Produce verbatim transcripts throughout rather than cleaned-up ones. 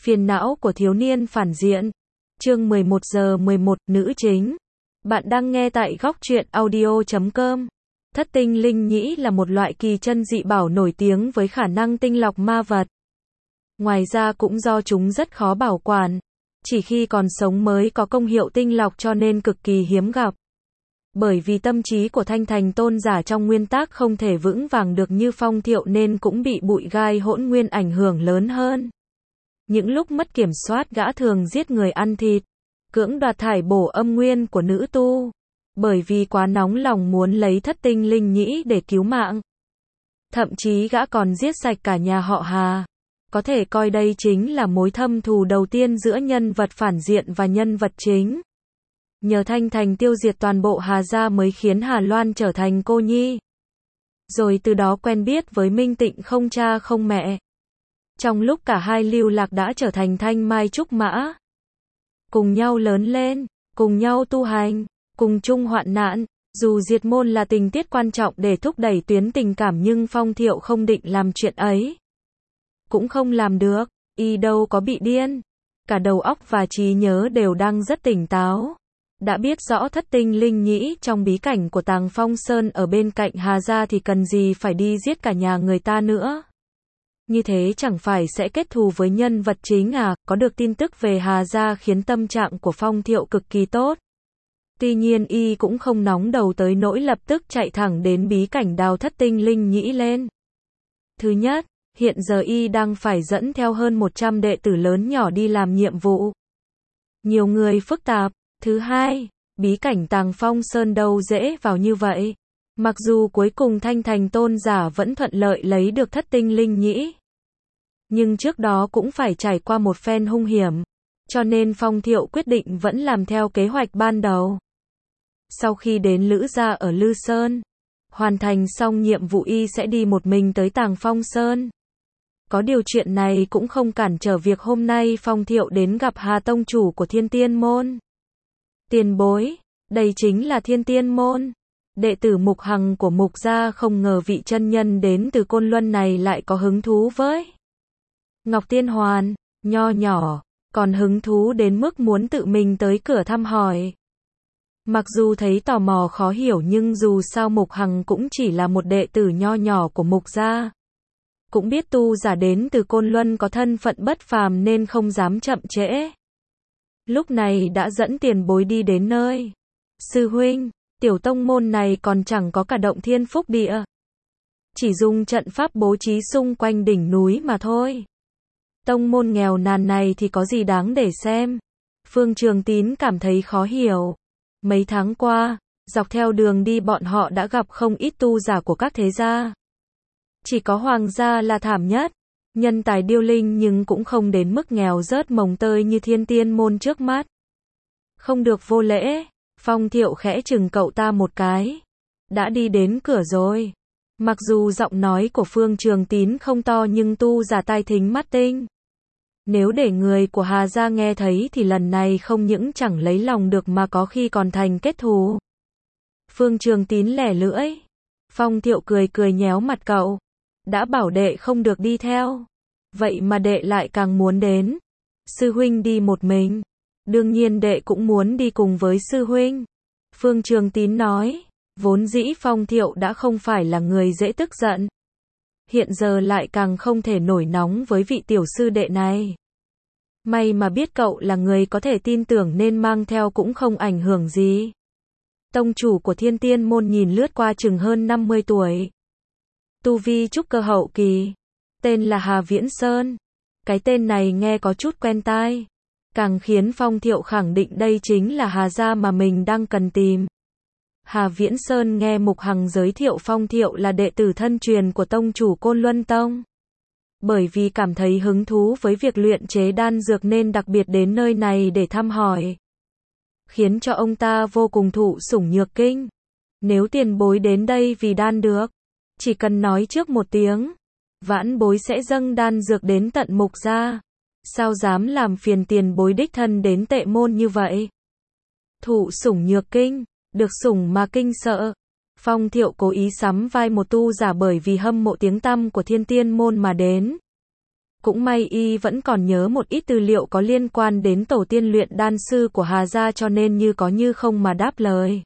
Phiền não của thiếu niên phản diện. Chương mười một giờ mười một, nữ chính. Bạn đang nghe tại góc truyện audio chấm com. Thất tinh linh nhĩ là một loại kỳ chân dị bảo nổi tiếng với khả năng tinh lọc ma vật. Ngoài ra cũng do chúng rất khó bảo quản. Chỉ khi còn sống mới có công hiệu tinh lọc cho nên cực kỳ hiếm gặp. Bởi vì tâm trí của Thanh Thành tôn giả trong nguyên tắc không thể vững vàng được như Phong Thiệu nên cũng bị bụi gai hỗn nguyên ảnh hưởng lớn hơn. Những lúc mất kiểm soát gã thường giết người ăn thịt, cưỡng đoạt thải bổ âm nguyên của nữ tu. Bởi vì quá nóng lòng muốn lấy thất tinh linh nhĩ để cứu mạng. Thậm chí gã còn giết sạch cả nhà họ Hà. Có thể coi đây chính là mối thâm thù đầu tiên giữa nhân vật phản diện và nhân vật chính. Nhờ Thanh Thành tiêu diệt toàn bộ Hà gia mới khiến Hà Loan trở thành cô nhi. Rồi từ đó quen biết với Minh Tịnh không cha không mẹ. Trong lúc cả hai lưu lạc đã trở thành thanh mai trúc mã. Cùng nhau lớn lên, cùng nhau tu hành, cùng chung hoạn nạn. Dù diệt môn là tình tiết quan trọng để thúc đẩy tuyến tình cảm nhưng Phong Thiệu không định làm chuyện ấy. Cũng không làm được, y đâu có bị điên. Cả đầu óc và trí nhớ đều đang rất tỉnh táo. Đã biết rõ thất tinh linh nhĩ trong bí cảnh của Tàng Phong Sơn ở bên cạnh Hà gia thì cần gì phải đi giết cả nhà người ta nữa. Như thế chẳng phải sẽ kết thù với nhân vật chính à, có được tin tức về Hà gia khiến tâm trạng của Phong Thiệu cực kỳ tốt. Tuy nhiên y cũng không nóng đầu tới nỗi lập tức chạy thẳng đến bí cảnh đào thất tinh linh nhĩ lên. Thứ nhất, hiện giờ y đang phải dẫn theo hơn một trăm đệ tử lớn nhỏ đi làm nhiệm vụ. Nhiều người phức tạp. Thứ hai, bí cảnh Tàng Phong Sơn đâu dễ vào như vậy. Mặc dù cuối cùng Thanh Thành tôn giả vẫn thuận lợi lấy được thất tinh linh nhĩ. Nhưng trước đó cũng phải trải qua một phen hung hiểm. Cho nên Phong Thiệu quyết định vẫn làm theo kế hoạch ban đầu. Sau khi đến Lữ gia ở Lư Sơn, hoàn thành xong nhiệm vụ y sẽ đi một mình tới Tàng Phong Sơn. Có điều chuyện này cũng không cản trở việc hôm nay Phong Thiệu đến gặp Hà tông chủ của Thiên Tiên Môn. Tiền bối, đây chính là Thiên Tiên Môn. Đệ tử Mục Hằng của Mục gia không ngờ vị chân nhân đến từ Côn Luân này lại có hứng thú với Ngọc Tiên Hoàn, nho nhỏ, còn hứng thú đến mức muốn tự mình tới cửa thăm hỏi. Mặc dù thấy tò mò khó hiểu nhưng dù sao Mục Hằng cũng chỉ là một đệ tử nho nhỏ của Mục gia. Cũng biết tu giả đến từ Côn Luân có thân phận bất phàm nên không dám chậm trễ. Lúc này đã dẫn tiền bối đi đến nơi. Sư huynh, tiểu tông môn này còn chẳng có cả động thiên phúc địa. Chỉ dùng trận pháp bố trí xung quanh đỉnh núi mà thôi. Tông môn nghèo nàn này thì có gì đáng để xem. Phương Trường Tín cảm thấy khó hiểu. Mấy tháng qua, dọc theo đường đi bọn họ đã gặp không ít tu giả của các thế gia. Chỉ có Hoàng gia là thảm nhất. Nhân tài điêu linh nhưng cũng không đến mức nghèo rớt mồng tơi như Thiên Tiên Môn trước mắt. Không được vô lễ. Phong Thiệu khẽ chừng cậu ta một cái. Đã đi đến cửa rồi. Mặc dù giọng nói của Phương Trường Tín không to nhưng tu giả tai thính mắt tinh. Nếu để người của Hà gia nghe thấy thì lần này không những chẳng lấy lòng được mà có khi còn thành kết thù. Phương Trường Tín lẻ lưỡi. Phong Thiệu cười cười nhéo mặt cậu. Đã bảo đệ không được đi theo. Vậy mà đệ lại càng muốn đến. Sư huynh đi một mình. Đương nhiên đệ cũng muốn đi cùng với sư huynh. Phương Trường Tín nói. Vốn dĩ Phong Thiệu đã không phải là người dễ tức giận. Hiện giờ lại càng không thể nổi nóng với vị tiểu sư đệ này. May mà biết cậu là người có thể tin tưởng nên mang theo cũng không ảnh hưởng gì. Tông chủ của Thiên Tiên Môn nhìn lướt qua chừng hơn năm mươi tuổi. Tu vi trúc cơ hậu kỳ. Tên là Hà Viễn Sơn. Cái tên này nghe có chút quen tai. Càng khiến Phong Thiệu khẳng định đây chính là Hà gia mà mình đang cần tìm. Hà Viễn Sơn nghe Mục Hằng giới thiệu Phong Thiệu là đệ tử thân truyền của tông chủ Côn Luân Tông. Bởi vì cảm thấy hứng thú với việc luyện chế đan dược nên đặc biệt đến nơi này để thăm hỏi. Khiến cho ông ta vô cùng thụ sủng nhược kinh. Nếu tiền bối đến đây vì đan được, chỉ cần nói trước một tiếng, vãn bối sẽ dâng đan dược đến tận Mục gia. Sao dám làm phiền tiền bối đích thân đến tệ môn như vậy? Thụ sủng nhược kinh, được sủng mà kinh sợ. Phong Thiệu cố ý sắm vai một tu giả bởi vì hâm mộ tiếng tăm của Thiên Tiên Môn mà đến. Cũng may y vẫn còn nhớ một ít tư liệu có liên quan đến tổ tiên luyện đan sư của Hà gia cho nên như có như không mà đáp lời.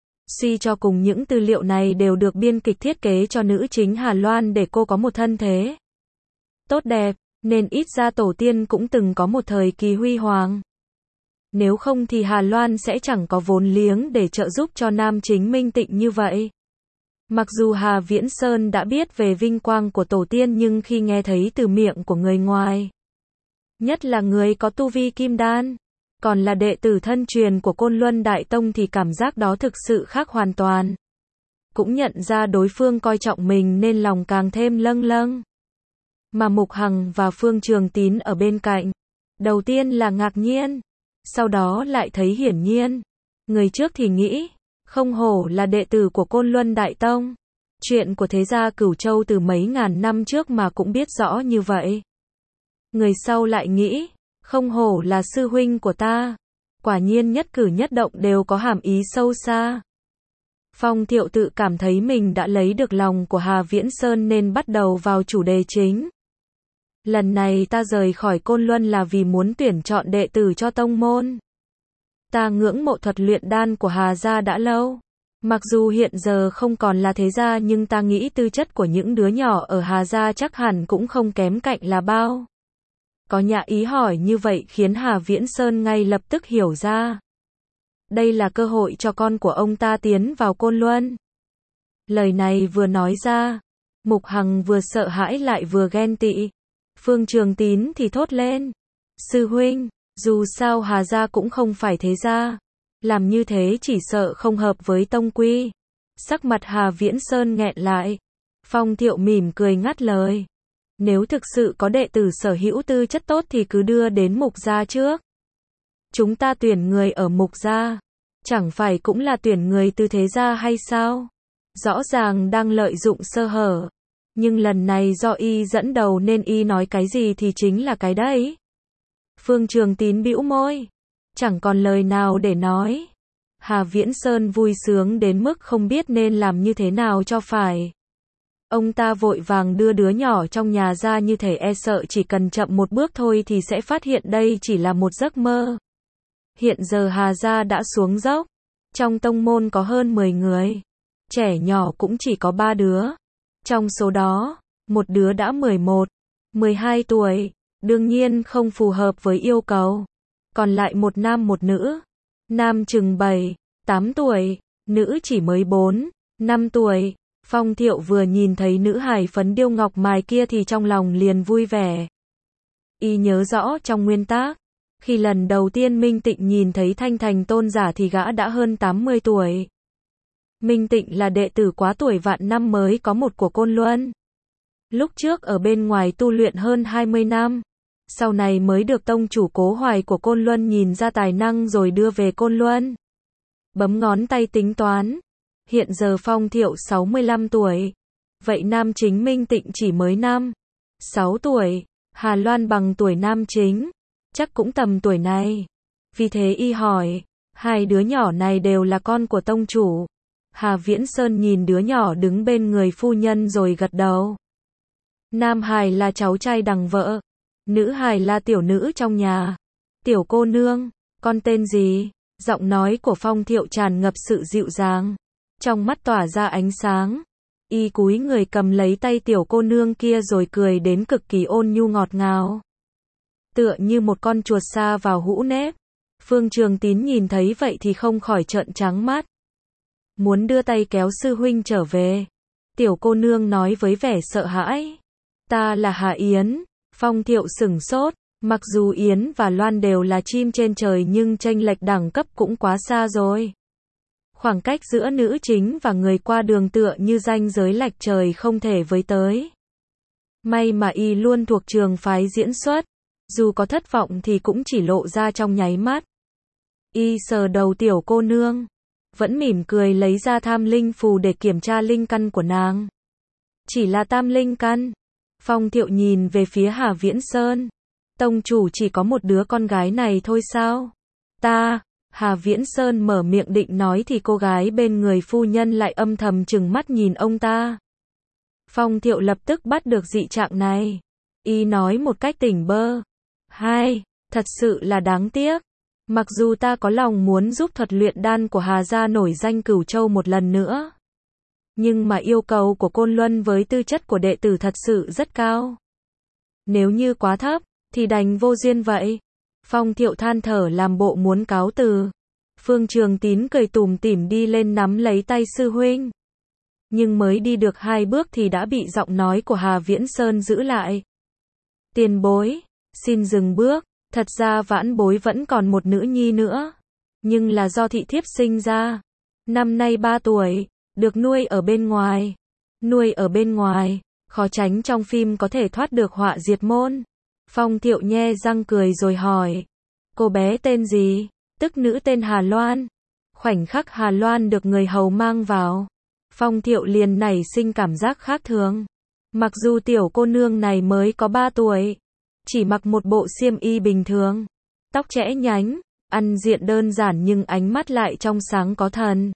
Suy cho cùng những tư liệu này đều được biên kịch thiết kế cho nữ chính Hà Loan để cô có một thân thế tốt đẹp, nên ít ra tổ tiên cũng từng có một thời kỳ huy hoàng. Nếu không thì Hà Loan sẽ chẳng có vốn liếng để trợ giúp cho nam chính Minh Tịnh như vậy. Mặc dù Hà Viễn Sơn đã biết về vinh quang của tổ tiên nhưng khi nghe thấy từ miệng của người ngoài, nhất là người có tu vi kim đan, còn là đệ tử thân truyền của Côn Luân Đại Tông thì cảm giác đó thực sự khác hoàn toàn. Cũng nhận ra đối phương coi trọng mình nên lòng càng thêm lâng lâng. Mà Mục Hằng và Phương Trường Tín ở bên cạnh, đầu tiên là ngạc nhiên, sau đó lại thấy hiển nhiên. Người trước thì nghĩ, không hổ là đệ tử của Côn Luân Đại Tông. Chuyện của thế gia Cửu Châu từ mấy ngàn năm trước mà cũng biết rõ như vậy. Người sau lại nghĩ, không hổ là sư huynh của ta. Quả nhiên nhất cử nhất động đều có hàm ý sâu xa. Phong Thiệu tự cảm thấy mình đã lấy được lòng của Hà Viễn Sơn nên bắt đầu vào chủ đề chính. Lần này ta rời khỏi Côn Luân là vì muốn tuyển chọn đệ tử cho tông môn. Ta ngưỡng mộ thuật luyện đan của Hà gia đã lâu. Mặc dù hiện giờ không còn là thế gia nhưng ta nghĩ tư chất của những đứa nhỏ ở Hà gia chắc hẳn cũng không kém cạnh là bao. Có nhã ý hỏi như vậy khiến Hà Viễn Sơn ngay lập tức hiểu ra. Đây là cơ hội cho con của ông ta tiến vào Côn Luân. Lời này vừa nói ra, Mục Hằng vừa sợ hãi lại vừa ghen tị. Phương Trường Tín thì thốt lên. Sư huynh, dù sao Hà gia cũng không phải thế gia. Làm như thế chỉ sợ không hợp với tông quy. Sắc mặt Hà Viễn Sơn nghẹn lại. Phong Thiệu mỉm cười ngắt lời. Nếu thực sự có đệ tử sở hữu tư chất tốt thì cứ đưa đến Mục gia trước. Chúng ta tuyển người ở Mục gia, chẳng phải cũng là tuyển người từ thế gia hay sao? Rõ ràng đang lợi dụng sơ hở. Nhưng lần này do y dẫn đầu nên y nói cái gì thì chính là cái đấy. Phương Trường Tín bĩu môi, chẳng còn lời nào để nói. Hà Viễn Sơn vui sướng đến mức không biết nên làm như thế nào cho phải. Ông ta vội vàng đưa đứa nhỏ trong nhà ra như thể e sợ chỉ cần chậm một bước thôi thì sẽ phát hiện đây chỉ là một giấc mơ. Hiện giờ Hà gia đã xuống dốc. Trong tông môn có hơn mười người. Trẻ nhỏ cũng chỉ có ba đứa. Trong số đó, một đứa đã mười một, mười hai tuổi, đương nhiên không phù hợp với yêu cầu. Còn lại một nam một nữ. Nam chừng bảy, tám tuổi, nữ chỉ mới bốn, năm tuổi. Phong Thiệu vừa nhìn thấy nữ hài phấn điêu ngọc mài kia thì trong lòng liền vui vẻ. Y nhớ rõ trong nguyên tác, khi lần đầu tiên Minh Tịnh nhìn thấy Thanh Thành tôn giả thì gã đã hơn tám mươi tuổi. Minh Tịnh là đệ tử quá tuổi vạn năm mới có một của Côn Luân. Lúc trước ở bên ngoài tu luyện hơn hai mươi năm. Sau này mới được tông chủ Cố Hoài của Côn Luân nhìn ra tài năng rồi đưa về Côn Luân. Bấm ngón tay tính toán. Hiện giờ Phong Thiệu sáu mươi lăm tuổi. Vậy nam chính Minh Tịnh chỉ mới năm, sáu tuổi. Hà Loan bằng tuổi nam chính. Chắc cũng tầm tuổi này. Vì thế y hỏi. Hai đứa nhỏ này đều là con của tông chủ. Hà Viễn Sơn nhìn đứa nhỏ đứng bên người phu nhân rồi gật đầu. Nam hài là cháu trai đằng vợ. Nữ hài là tiểu nữ trong nhà. Tiểu cô nương, con tên gì? Giọng nói của Phong Thiệu tràn ngập sự dịu dàng. Trong mắt tỏa ra ánh sáng. Y cúi người cầm lấy tay tiểu cô nương kia rồi cười đến cực kỳ ôn nhu ngọt ngào. Tựa như một con chuột sa vào hũ nếp. Phương Trường Tín nhìn thấy vậy thì không khỏi trợn trắng mắt. Muốn đưa tay kéo sư huynh trở về. Tiểu cô nương nói với vẻ sợ hãi. Ta là Hà Yến. Phong Thiệu sửng sốt. Mặc dù Yến và Loan đều là chim trên trời nhưng chênh lệch đẳng cấp cũng quá xa rồi. Khoảng cách giữa nữ chính và người qua đường tựa như ranh giới lệch trời không thể với tới. May mà y luôn thuộc trường phái diễn xuất. Dù có thất vọng thì cũng chỉ lộ ra trong nháy mắt. Y sờ đầu tiểu cô nương. Vẫn mỉm cười lấy ra tham linh phù để kiểm tra linh căn của nàng. Chỉ là tam linh căn. Phong Thiệu nhìn về phía Hà Viễn Sơn. Tông chủ chỉ có một đứa con gái này thôi sao? Ta, Hà Viễn Sơn mở miệng định nói thì cô gái bên người phu nhân lại âm thầm trừng mắt nhìn ông ta. Phong Thiệu lập tức bắt được dị trạng này. Y nói một cách tỉnh bơ. Hai, thật sự là đáng tiếc. Mặc dù ta có lòng muốn giúp thuật luyện đan của Hà gia nổi danh Cửu Châu một lần nữa. Nhưng mà yêu cầu của Côn Luân với tư chất của đệ tử thật sự rất cao. Nếu như quá thấp, thì đành vô duyên vậy. Phong Thiệu than thở làm bộ muốn cáo từ. Phương Trường Tín cười tủm tỉm đi lên nắm lấy tay sư huynh. Nhưng mới đi được hai bước thì đã bị giọng nói của Hà Viễn Sơn giữ lại. Tiền bối, xin dừng bước, thật ra vãn bối vẫn còn một nữ nhi nữa. Nhưng là do thị thiếp sinh ra. Năm nay ba tuổi, được nuôi ở bên ngoài. Nuôi ở bên ngoài, khó tránh trong phim có thể thoát được họa diệt môn. Phong Thiệu nhe răng cười rồi hỏi. Cô bé tên gì? Tức nữ tên Hà Loan. Khoảnh khắc Hà Loan được người hầu mang vào, Phong Thiệu liền nảy sinh cảm giác khác thường. Mặc dù tiểu cô nương này mới có ba tuổi, chỉ mặc một bộ xiêm y bình thường, tóc chẽ nhánh, ăn diện đơn giản nhưng ánh mắt lại trong sáng có thần.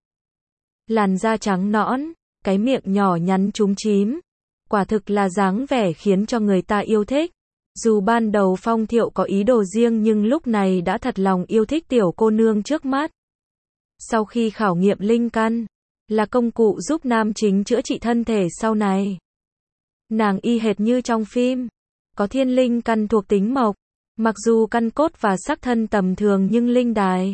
Làn da trắng nõn, cái miệng nhỏ nhắn chúm chím, quả thực là dáng vẻ khiến cho người ta yêu thích. Dù ban đầu Phong Thiệu có ý đồ riêng nhưng lúc này đã thật lòng yêu thích tiểu cô nương trước mắt. Sau khi khảo nghiệm linh căn, là công cụ giúp nam chính chữa trị thân thể sau này. Nàng y hệt như trong phim, có thiên linh căn thuộc tính mộc, mặc dù căn cốt và sắc thân tầm thường nhưng linh đài.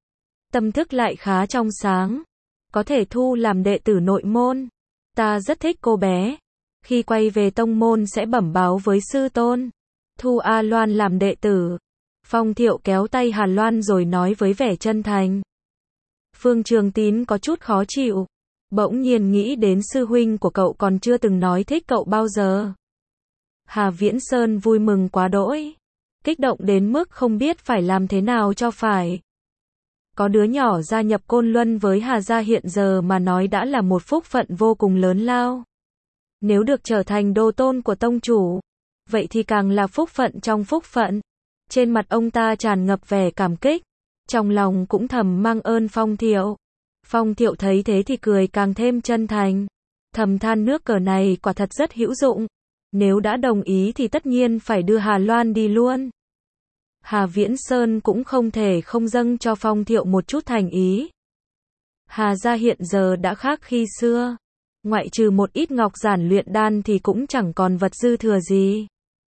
Tâm thức lại khá trong sáng, có thể thu làm đệ tử nội môn. Ta rất thích cô bé, khi quay về tông môn sẽ bẩm báo với sư tôn, thu A Loan làm đệ tử. Phong Thiệu kéo tay Hà Loan rồi nói với vẻ chân thành. Phương Trường Tín có chút khó chịu, bỗng nhiên nghĩ đến sư huynh của cậu còn chưa từng nói thích cậu bao giờ. Hà Viễn Sơn vui mừng quá đỗi, kích động đến mức không biết phải làm thế nào cho phải. Có đứa nhỏ gia nhập Côn Luân với Hà gia hiện giờ mà nói đã là một phúc phận vô cùng lớn lao. Nếu được trở thành đồ tôn của tông chủ, vậy thì càng là phúc phận trong phúc phận. Trên mặt ông ta tràn ngập vẻ cảm kích, trong lòng cũng thầm mang ơn Phong Thiệu. Phong Thiệu thấy thế thì cười càng thêm chân thành, thầm than nước cờ này quả thật rất hữu dụng. Nếu đã đồng ý thì tất nhiên phải đưa Hà Loan đi luôn. Hà Viễn Sơn cũng không thể không dâng cho Phong Thiệu một chút thành ý. Hà gia hiện giờ đã khác khi xưa, ngoại trừ một ít ngọc giản luyện đan thì cũng chẳng còn vật dư thừa gì.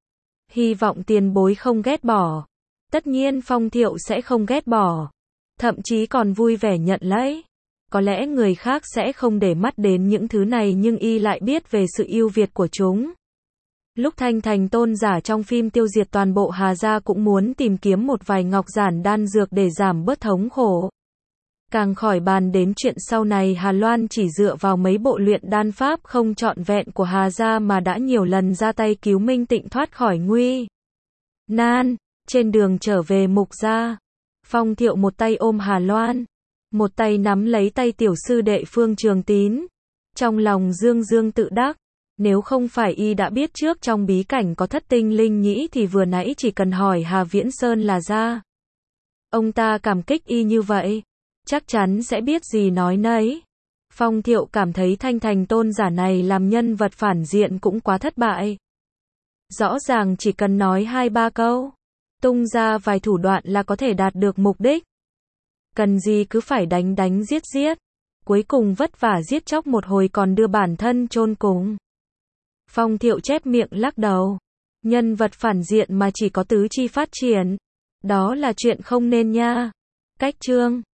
Hy vọng tiền bối không ghét bỏ. Tất nhiên Phong Thiệu sẽ không ghét bỏ, thậm chí còn vui vẻ nhận lấy. Có lẽ người khác sẽ không để mắt đến những thứ này nhưng y lại biết về sự ưu việt của chúng. Lúc Thanh Thành tôn giả trong phim tiêu diệt toàn bộ Hà gia cũng muốn tìm kiếm một vài ngọc giản đan dược để giảm bớt thống khổ. Càng khỏi bàn đến chuyện sau này Hà Loan chỉ dựa vào mấy bộ luyện đan pháp không trọn vẹn của Hà gia mà đã nhiều lần ra tay cứu Minh Tịnh thoát khỏi nguy nan. Trên đường trở về Mục gia, Phong Thiệu một tay ôm Hà Loan, một tay nắm lấy tay tiểu sư đệ Phương Trường Tín. Trong lòng dương dương tự đắc, nếu không phải y đã biết trước trong bí cảnh có thất tinh linh nhĩ thì vừa nãy chỉ cần hỏi Hà Viễn Sơn là ra. Ông ta cảm kích y như vậy, chắc chắn sẽ biết gì nói nấy. Phong Thiệu cảm thấy Thanh Thành tôn giả này làm nhân vật phản diện cũng quá thất bại. Rõ ràng chỉ cần nói hai ba câu, tung ra vài thủ đoạn là có thể đạt được mục đích. Cần gì cứ phải đánh đánh giết giết, cuối cùng vất vả giết chóc một hồi còn đưa bản thân chôn cùng. Phong Thiệu chép miệng lắc đầu. Nhân vật phản diện mà chỉ có tứ chi phát triển, đó là chuyện không nên nha. Cách chương